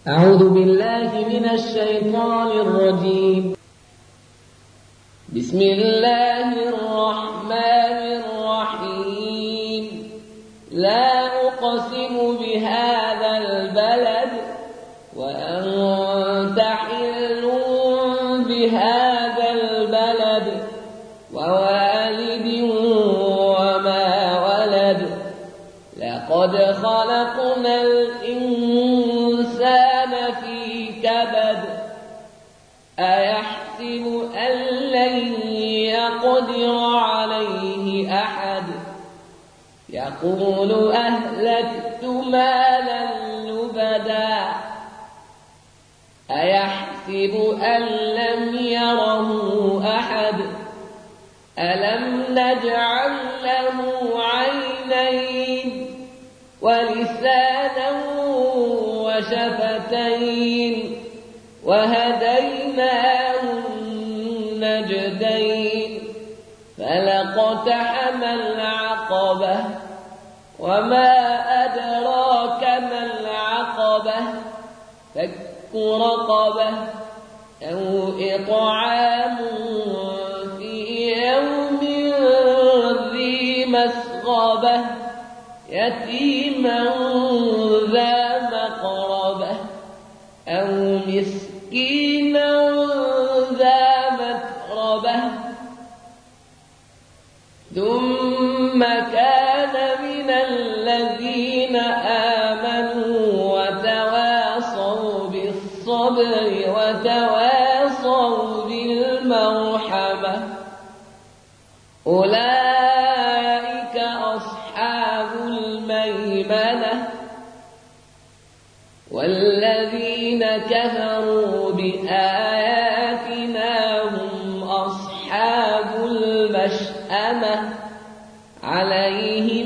أعوذ بالله من الشيطان الرجيم. بسم الله الرحمن الرحيم. لا أقسم بهذا البلد وأنت حل بهذا البلد ووالد وما ولد. لقد خلقنا الإنسان في كبد. أيحسب أن لن يقدر عليه أحد. يقول أهلكت مالا لبدا. أيحسب أن لم يره أحد. ألم نجعل له عينين ولسانا وشفتين وهديناه النجدين. فلاقتحم العقبة وما أدراك ما العقبة. فك رقبة أو إطعام في يوم ذي مسغبة يتيما ذا مقربة أو مسكينا ذا متربة. ثم كان من الذين آمنوا وتواصوا بالصبر وتواصوا بالمرحمة. أولئك أصحاب الميمنة. والذين كفروا بآياتنا هم أصحاب المشأمة. عليهم